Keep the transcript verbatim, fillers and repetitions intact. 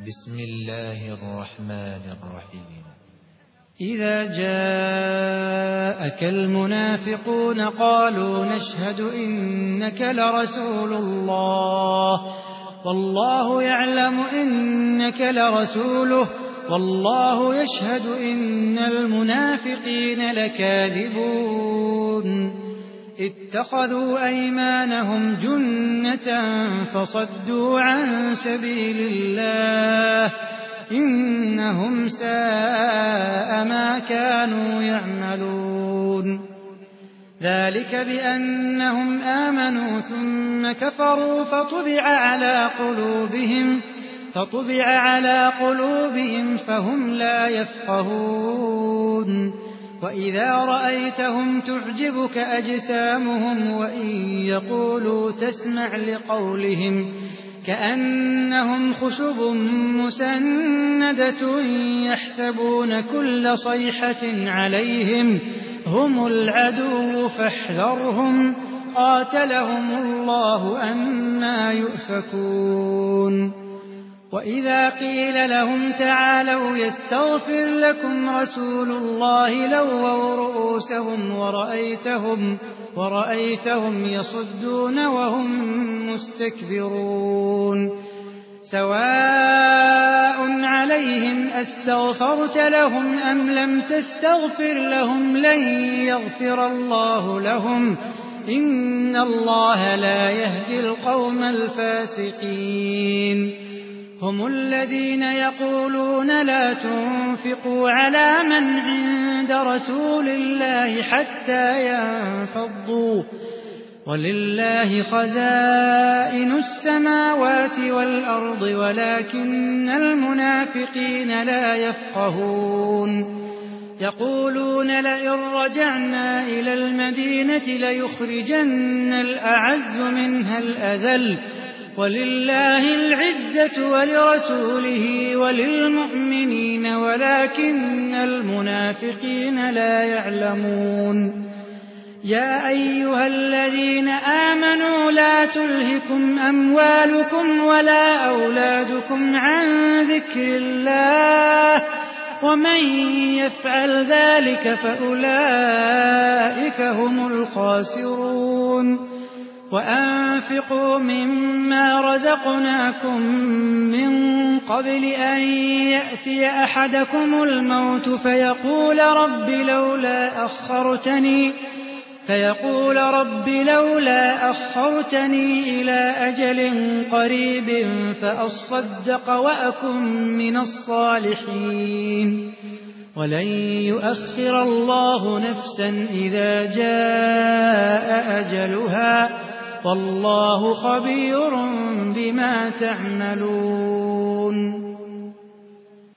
بسم الله الرحمن الرحيم. إذا جاءك المنافقون قالوا نشهد إنك لرسول الله والله يعلم إنك لرسوله والله يشهد إن المنافقين لكاذبون اتخذوا أيمانهم جنة فصدوا عن سبيل الله إنهم ساء ما كانوا يعملون ذلك بأنهم آمنوا ثم كفروا فطبع على قلوبهم فطبع على قلوبهم فهم لا يفقهون وإذا رأيتهم تعجبك أجسامهم وإن يقولوا تسمع لقولهم كأنهم خشب مسندة يحسبون كل صيحة عليهم هم العدو فاحذرهم قاتلهم الله أنى يؤفكون وإذا قيل لهم تعالوا يستغفر لكم رسول الله لووا رؤوسهم ورأيتهم, ورأيتهم يصدون وهم مستكبرون سواء عليهم أستغفرت لهم أم لم تستغفر لهم لن يغفر الله لهم إن الله لا يهدي القوم الفاسقين هم الذين يقولون لا تنفقوا على من عند رسول الله حتى ينفضوا ولله خزائن السماوات والأرض ولكن المنافقين لا يفقهون يقولون لئن رجعنا إلى المدينة ليخرجن الأعز منها الأذل ولله العزة ولرسوله وللمؤمنين ولكن المنافقين لا يعلمون يا أيها الذين آمنوا لا تلهكم أموالكم ولا أولادكم عن ذكر الله ومن يفعل ذلك فأولئك هم الخاسرون وأنفقوا مما رزقناكم من قبل أن يأتي أحدكم الموت فيقول رب لولا أخرتني فيقول رب لولا أخرتني إلى أجل قريب فأصدق وأكن من الصالحين ولن يؤخر الله نفسا إذا جاء أجلها والله خبير بما تعملون